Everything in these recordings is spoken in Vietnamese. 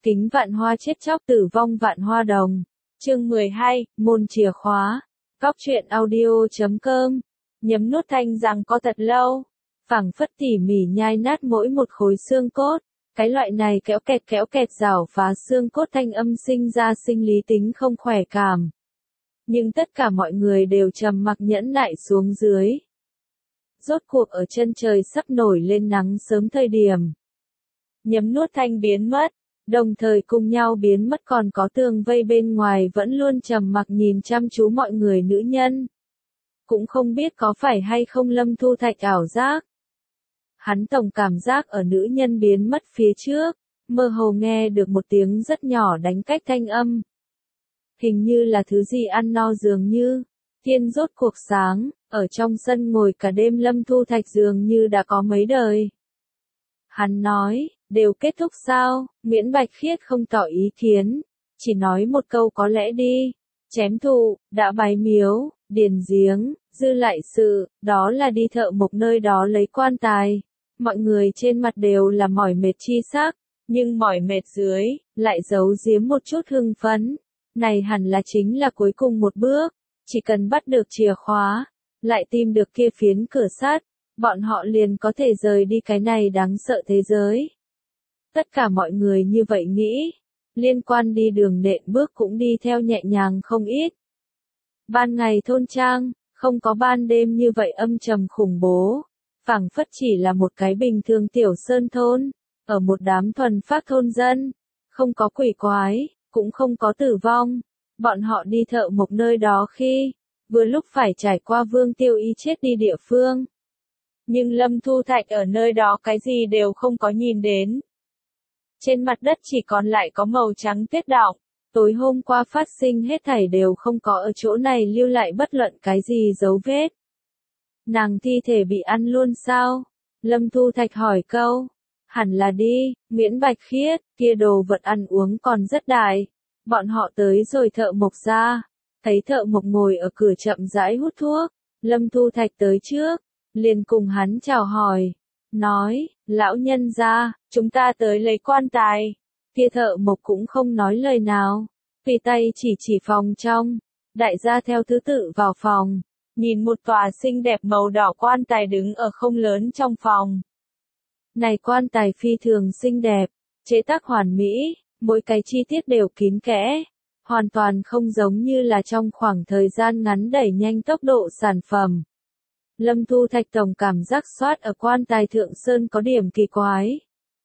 Kính vạn hoa chết chóc tử vong vạn hoa đồng. Chương 12, môn chìa khóa. Góc truyện audio.com. Nhấm nuốt thanh răng có thật lâu. Phảng phất tỉ mỉ nhai nát mỗi một khối xương cốt. Cái loại này kéo kẹt rảo phá xương cốt thanh âm sinh ra sinh lý tính không khỏe cảm. Nhưng tất cả mọi người đều trầm mặc nhẫn nại xuống dưới. Rốt cuộc ở chân trời sắp nổi lên nắng sớm thời điểm. Nhấm nuốt thanh biến mất. Đồng thời cùng nhau biến mất còn có tường vây bên ngoài vẫn luôn trầm mặc nhìn chăm chú mọi người nữ nhân. Cũng không biết có phải hay không Lâm Thu Thạch ảo giác. Hắn tổng cảm giác ở nữ nhân biến mất phía trước, mơ hồ nghe được một tiếng rất nhỏ đánh cách thanh âm. Hình như là thứ gì ăn no dường như, thiên rốt cuộc sáng, ở trong sân ngồi cả đêm Lâm Thu Thạch dường như đã có mấy đời. Hắn nói, đều kết thúc sao, Nguyễn Bạch Khiết không tỏ ý kiến, chỉ nói một câu có lẽ đi, chém thụ, đã bái miếu, điền giếng, dư lại sự, đó là đi thợ mộc nơi đó lấy quan tài. Mọi người trên mặt đều là mỏi mệt chi sắc, nhưng mỏi mệt dưới, lại giấu giếm một chút hưng phấn. Này hẳn là chính là cuối cùng một bước, chỉ cần bắt được chìa khóa, lại tìm được kia phiến cửa sắt, bọn họ liền có thể rời đi cái này đáng sợ thế giới. Tất cả mọi người như vậy nghĩ, liên quan đi đường nện bước cũng đi theo nhẹ nhàng không ít. Ban ngày thôn trang, không có ban đêm như vậy âm trầm khủng bố, phảng phất chỉ là một cái bình thường tiểu sơn thôn, ở một đám thuần phác thôn dân, không có quỷ quái, cũng không có tử vong. Bọn họ đi thợ mộc nơi đó khi, vừa lúc phải trải qua Vương Tiêu Y chết đi địa phương. Nhưng Lâm Thu Thạch ở nơi đó cái gì đều không có nhìn đến. Trên mặt đất chỉ còn lại có màu trắng tuyết đọng, tối hôm qua phát sinh hết thảy đều không có ở chỗ này lưu lại bất luận cái gì dấu vết. Nàng thi thể bị ăn luôn sao? Lâm Thu Thạch hỏi câu. Hẳn là đi, Nguyễn Bạch Khiết, kia đồ vật ăn uống còn rất đại. Bọn họ tới rồi thợ mộc ra, thấy thợ mộc ngồi ở cửa chậm rãi hút thuốc, Lâm Thu Thạch tới trước, liền cùng hắn chào hỏi, nói, lão nhân gia, chúng ta tới lấy quan tài. Kia thợ mộc cũng không nói lời nào, tùy tay chỉ phòng trong, đại gia theo thứ tự vào phòng, nhìn một tòa xinh đẹp màu đỏ quan tài đứng ở không lớn trong phòng. Này quan tài phi thường xinh đẹp, chế tác hoàn mỹ, mỗi cái chi tiết đều kín kẽ, hoàn toàn không giống như là trong khoảng thời gian ngắn đẩy nhanh tốc độ sản phẩm. Lâm Thu Thạch tổng cảm giác soát ở quan tài thượng sơn có điểm kỳ quái.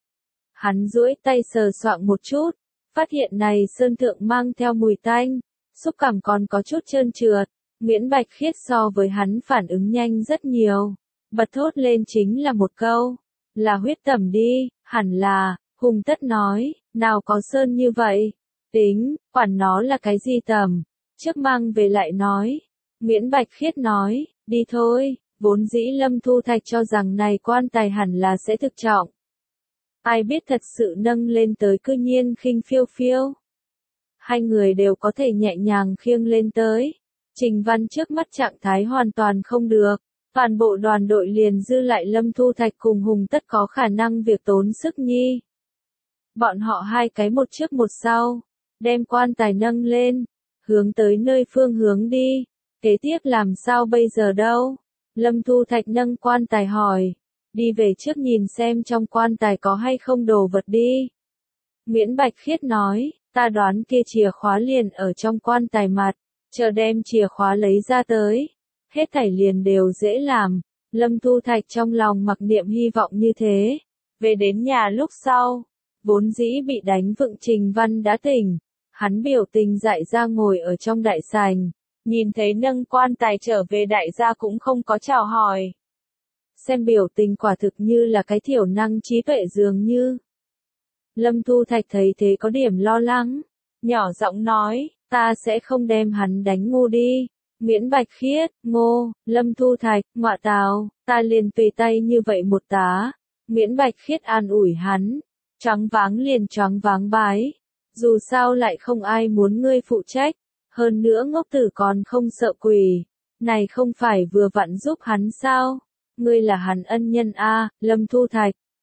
Hắn duỗi tay sờ soạng một chút, phát hiện này sơn thượng mang theo mùi tanh, xúc cảm còn có chút trơn trượt. Nguyễn Bạch Khiết so với hắn phản ứng nhanh rất nhiều, bật thốt lên chính là một câu, là huyết tẩm đi, hẳn là, Hùng Tất nói, nào có sơn như vậy, tính, quản nó là cái gì tẩm, trước mang về lại nói. Nguyễn Bạch Khiết nói, đi thôi, vốn dĩ Lâm Thu Thạch cho rằng này quan tài hẳn là sẽ thực trọng. Ai biết thật sự nâng lên tới cư nhiên khinh phiêu phiêu. Hai người đều có thể nhẹ nhàng khiêng lên tới. Trình Văn trước mắt trạng thái hoàn toàn không được. Toàn bộ đoàn đội liền dư lại Lâm Thu Thạch cùng Hùng Tất có khả năng việc tốn sức nhi. Bọn họ hai cái một trước một sau, đem quan tài nâng lên, hướng tới nơi phương hướng đi. Kế tiếp làm sao bây giờ đâu? Lâm Thu Thạch nâng quan tài hỏi. Đi về trước nhìn xem trong quan tài có hay không đồ vật đi. Nguyễn Bạch Khiết nói, ta đoán kia chìa khóa liền ở trong quan tài mặt, chờ đem chìa khóa lấy ra tới. Hết thảy liền đều dễ làm. Lâm Thu Thạch trong lòng mặc niệm hy vọng như thế. Về đến nhà lúc sau, vốn dĩ bị đánh vựng Trình Văn đã tỉnh. Hắn biểu tình dại ra ngồi ở trong đại sảnh. Nhìn thấy nâng quan tài trở về đại gia cũng không có chào hỏi. Xem biểu tình quả thực như là cái thiểu năng trí tuệ dường như. Lâm Thu Thạch thấy thế có điểm lo lắng. Nhỏ giọng nói, ta sẽ không đem hắn đánh ngu đi. Nguyễn Bạch Khiết, ngô, Lâm Thu Thạch, ngọa tào, ta liền tùy tay như vậy một tá. Nguyễn Bạch Khiết an ủi hắn. Choáng váng liền choáng váng bái. Dù sao lại không ai muốn ngươi phụ trách. Hơn nữa ngốc tử còn không sợ quỷ. Này không phải vừa vặn giúp hắn sao? Ngươi là hắn ân nhân a, Lâm Thu Thạch.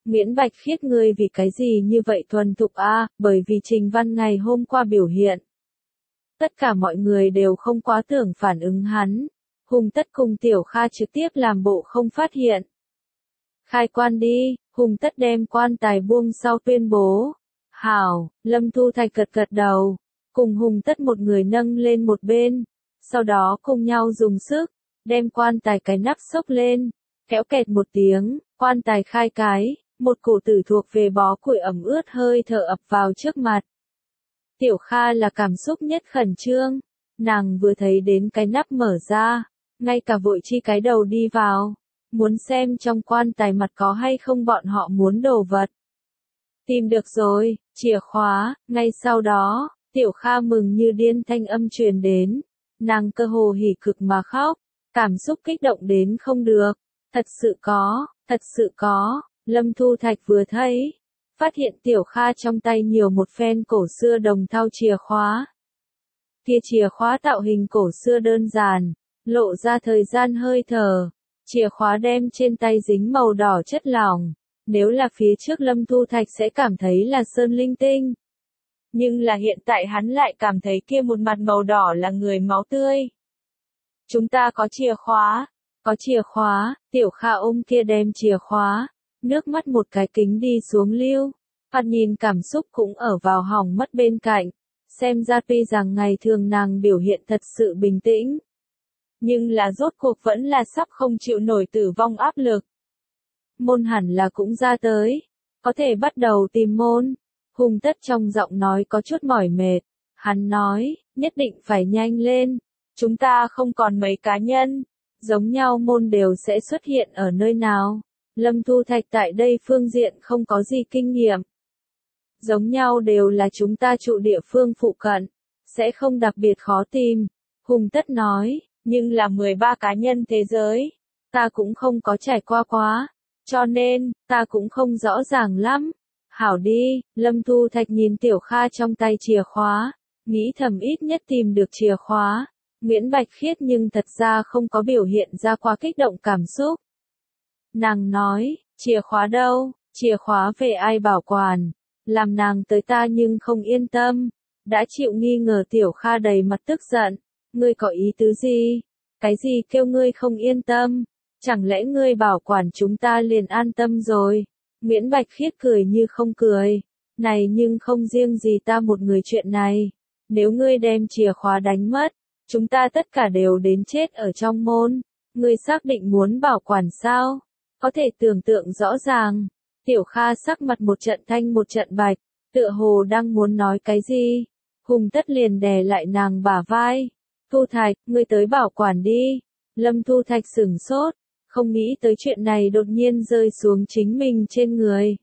Nguyễn Bạch Khiết ngươi vì cái gì như vậy thuần thục a? Bởi vì Trình Văn ngày hôm qua biểu hiện. Tất cả mọi người đều không quá tưởng phản ứng hắn. Hùng Tất cùng Tiểu Kha trực tiếp làm bộ không phát hiện. Khai quan đi, Hùng Tất đem quan tài buông sau tuyên bố. Hảo, Lâm Thu Thạch gật gật đầu, cùng Hùng Tất một người nâng lên một bên, sau đó cùng nhau dùng sức, đem quan tài cái nắp xốc lên, kéo kẹt một tiếng, quan tài khai cái, một cổ tử thuộc về bó củi ẩm ướt hơi thở ập vào trước mặt. Tiểu Kha là cảm xúc nhất khẩn trương, nàng vừa thấy đến cái nắp mở ra, ngay cả vội chi cái đầu đi vào, muốn xem trong quan tài mặt có hay không bọn họ muốn đồ vật. Tìm được rồi, chìa khóa, ngay sau đó, Tiểu Kha mừng như điên thanh âm truyền đến, nàng cơ hồ hỉ cực mà khóc, cảm xúc kích động đến không được, thật sự có, Lâm Thu Thạch vừa thấy, phát hiện Tiểu Kha trong tay nhiều một phen cổ xưa đồng thau chìa khóa. Kia chìa khóa tạo hình cổ xưa đơn giản, lộ ra thời gian hơi thở, chìa khóa đem trên tay dính màu đỏ chất lỏng. Nếu là phía trước Lâm Thu Thạch sẽ cảm thấy là sơn linh tinh. Nhưng là hiện tại hắn lại cảm thấy kia một mặt màu đỏ là người máu tươi. Chúng ta có chìa khóa, Tiểu Kha ôm kia đem chìa khóa, nước mắt một cái kính đi xuống lưu. Phạt nhìn cảm xúc cũng ở vào hỏng mất bên cạnh, xem ra tuy rằng ngày thường nàng biểu hiện thật sự bình tĩnh. Nhưng là rốt cuộc vẫn là sắp không chịu nổi tử vong áp lực. Môn hẳn là cũng ra tới, có thể bắt đầu tìm môn. Hùng Tất trong giọng nói có chút mỏi mệt, hắn nói, nhất định phải nhanh lên, chúng ta không còn mấy cá nhân, giống nhau môn đều sẽ xuất hiện ở nơi nào. Lâm Thu Thạch tại đây phương diện không có gì kinh nghiệm. Giống nhau đều là chúng ta trụ địa phương phụ cận, sẽ không đặc biệt khó tìm. Hùng Tất nói, nhưng là 13 cá nhân thế giới, ta cũng không có trải qua quá. Cho nên, ta cũng không rõ ràng lắm. Hảo đi, Lâm Thu Thạch nhìn Tiểu Kha trong tay chìa khóa, nghĩ thầm ít nhất tìm được chìa khóa. Nguyễn Bạch Khiết nhưng thật ra không có biểu hiện ra quá kích động cảm xúc. Nàng nói, chìa khóa đâu, chìa khóa về ai bảo quản, làm nàng tới ta nhưng không yên tâm. Đã chịu nghi ngờ Tiểu Kha đầy mặt tức giận, ngươi có ý tứ gì? Cái gì kêu ngươi không yên tâm? Chẳng lẽ ngươi bảo quản chúng ta liền an tâm rồi? Nguyễn Bạch Khiết cười như không cười. Này nhưng không riêng gì ta một người chuyện này. Nếu ngươi đem chìa khóa đánh mất, chúng ta tất cả đều đến chết ở trong môn. Ngươi xác định muốn bảo quản sao? Có thể tưởng tượng rõ ràng. Tiểu Kha sắc mặt một trận thanh một trận bạch, tựa hồ đang muốn nói cái gì. Hùng Tất liền đè lại nàng bả vai. Thu Thạch, ngươi tới bảo quản đi. Lâm Thu Thạch sửng sốt. Không nghĩ tới chuyện này đột nhiên rơi xuống chính mình trên người.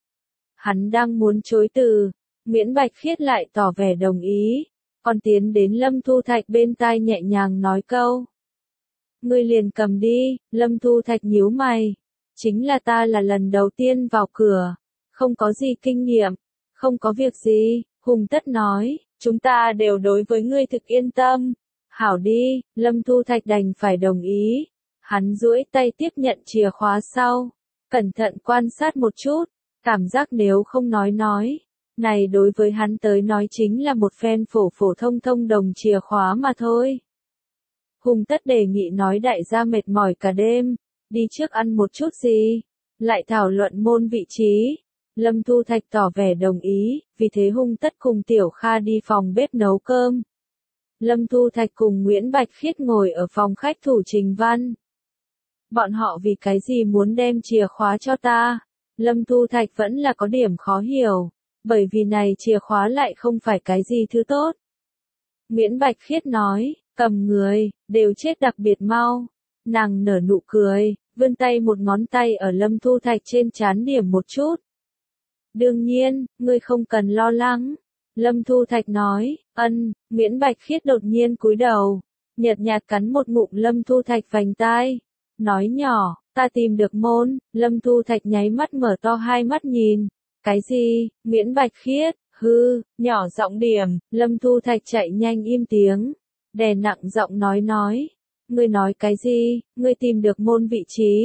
Hắn đang muốn chối từ, Nguyễn Bạch Khiết lại tỏ vẻ đồng ý, còn tiến đến Lâm Thu Thạch bên tai nhẹ nhàng nói câu. Ngươi liền cầm đi, Lâm Thu Thạch nhíu mày. Chính là ta là lần đầu tiên vào cửa, không có gì kinh nghiệm, không có việc gì, Hùng Tất nói, chúng ta đều đối với ngươi thực yên tâm. Hảo đi, Lâm Thu Thạch đành phải đồng ý. Hắn duỗi tay tiếp nhận chìa khóa sau, cẩn thận quan sát một chút, cảm giác nếu không nói, này đối với hắn tới nói chính là một phen phổ phổ thông thông đồng chìa khóa mà thôi. Hùng Tất đề nghị nói đại gia mệt mỏi cả đêm, đi trước ăn một chút gì, lại thảo luận môn vị trí. Lâm Thu Thạch tỏ vẻ đồng ý, vì thế Hùng Tất cùng Tiểu Kha đi phòng bếp nấu cơm. Lâm Thu Thạch cùng Nguyễn Bạch Khiết ngồi ở phòng khách thủ Trình Văn. Bọn họ vì cái gì muốn đem chìa khóa cho ta? Lâm Thu Thạch vẫn là có điểm khó hiểu, bởi vì này chìa khóa lại không phải cái gì thứ tốt. Nguyễn Bạch Khiết nói, cầm người, đều chết đặc biệt mau. Nàng nở nụ cười, vươn tay một ngón tay ở Lâm Thu Thạch trên trán điểm một chút. Đương nhiên, ngươi không cần lo lắng. Lâm Thu Thạch nói, Nguyễn Bạch Khiết đột nhiên cúi đầu, nhợt nhạt cắn một ngụm Lâm Thu Thạch vành tai. Nói nhỏ, ta tìm được môn. Lâm Thu Thạch nháy mắt mở to hai mắt nhìn. Cái gì? Nguyễn Bạch Khiết, nhỏ giọng điểm. Lâm Thu Thạch chạy nhanh im tiếng, đè nặng giọng nói. Ngươi nói cái gì? Ngươi tìm được môn vị trí?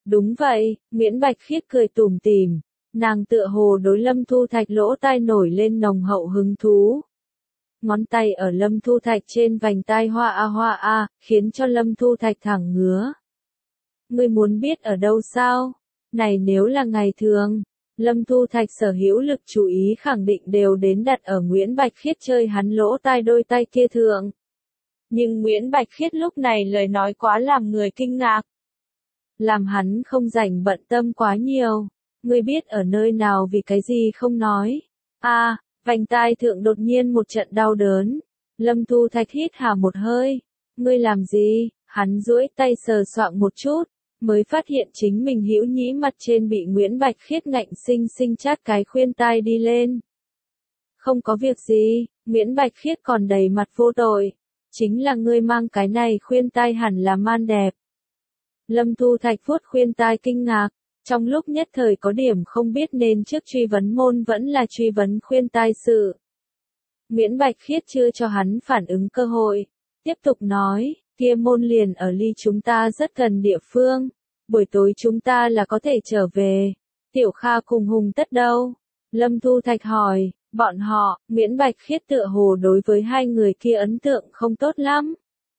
Đúng vậy, Nguyễn Bạch Khiết cười tủm tỉm, nàng tựa hồ đối Lâm Thu Thạch lỗ tai nổi lên nồng hậu hứng thú. Ngón tay ở Lâm Thu Thạch trên vành tai hoa a, khiến cho Lâm Thu Thạch thẳng ngứa. Ngươi muốn biết ở đâu sao? Này nếu là ngày thường, Lâm Thu Thạch sở hữu lực chú ý khẳng định đều đến đặt ở Nguyễn Bạch Khiết chơi hắn lỗ tai đôi tay kia thượng. Nhưng Nguyễn Bạch Khiết lúc này lời nói quá làm người kinh ngạc. Làm hắn không rảnh bận tâm quá nhiều. Ngươi biết ở nơi nào vì cái gì không nói. Vành tai thượng đột nhiên một trận đau đớn. Lâm Thu Thạch hít hà một hơi. Ngươi làm gì? Hắn duỗi tay sờ soạng một chút, mới phát hiện chính mình hữu nhĩ mặt trên bị Nguyễn Bạch Khiết ngạnh sinh sinh chát cái khuyên tai đi lên. Không có việc gì, Nguyễn Bạch Khiết còn đầy mặt vô tội. Chính là ngươi mang cái này khuyên tai hẳn là man đẹp. Lâm Thu Thạch vuốt khuyên tai kinh ngạc, trong lúc nhất thời có điểm không biết nên trước truy vấn môn vẫn là truy vấn khuyên tai sự. Nguyễn Bạch Khiết chưa cho hắn phản ứng cơ hội, tiếp tục nói, kia môn liền ở ly chúng ta rất gần địa phương, buổi tối chúng ta là có thể trở về. Tiểu Kha cùng Hùng Tất đâu? Lâm Thu Thạch hỏi, bọn họ, Nguyễn Bạch Khiết tựa hồ đối với hai người kia ấn tượng không tốt lắm.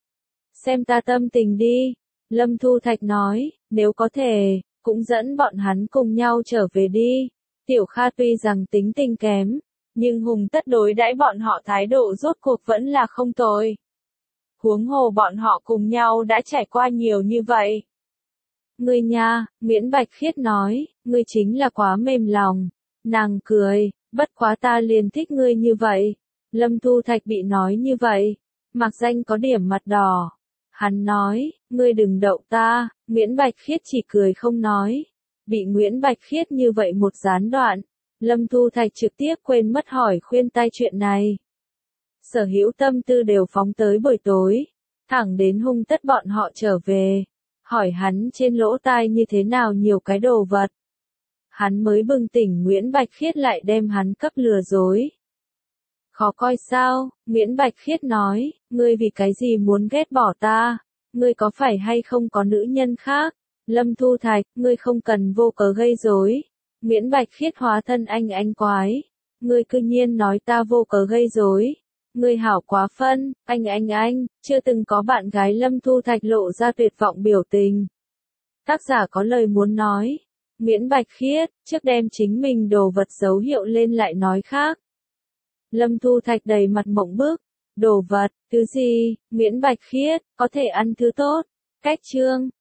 Xem ta tâm tình đi. Lâm Thu Thạch nói, nếu có thể, cũng dẫn bọn hắn cùng nhau trở về đi. Tiểu Kha tuy rằng tính tình kém, nhưng Hùng Tất đối đãi bọn họ thái độ rốt cuộc vẫn là không tồi. Huống hồ bọn họ cùng nhau đã trải qua nhiều như vậy. Ngươi nha, Nguyễn Bạch Khiết nói, ngươi chính là quá mềm lòng. Nàng cười, bất quá ta liền thích ngươi như vậy. Lâm Thu Thạch bị nói như vậy, mặc danh có điểm mặt đỏ. Hắn nói, ngươi đừng đậu ta, Nguyễn Bạch Khiết chỉ cười không nói. Bị Nguyễn Bạch Khiết như vậy một gián đoạn, Lâm Thu Thạch trực tiếp quên mất hỏi khuyên tai chuyện này. Sở hữu tâm tư đều phóng tới buổi tối, thẳng đến Hung Tất bọn họ trở về, hỏi hắn trên lỗ tai như thế nào nhiều cái đồ vật. Hắn mới bừng tỉnh Nguyễn Bạch Khiết lại đem hắn cấp lừa dối. Khó coi sao? Nguyễn Bạch Khiết nói, ngươi vì cái gì muốn ghét bỏ ta? Ngươi có phải hay không có nữ nhân khác? Lâm Thu Thạch, ngươi không cần vô cớ gây rối. Nguyễn Bạch Khiết hóa thân anh quái. Ngươi cư nhiên nói ta vô cớ gây rối. Ngươi hảo quá phân, anh, chưa từng có bạn gái. Lâm Thu Thạch lộ ra tuyệt vọng biểu tình. Tác giả có lời muốn nói. Nguyễn Bạch Khiết, trước đem chính mình đồ vật dấu hiệu lên lại nói khác. Lâm Thu Thạch đầy mặt mộng bức. Đồ vật, thứ gì? Nguyễn Bạch Khiết, có thể ăn thứ tốt. Cách chương.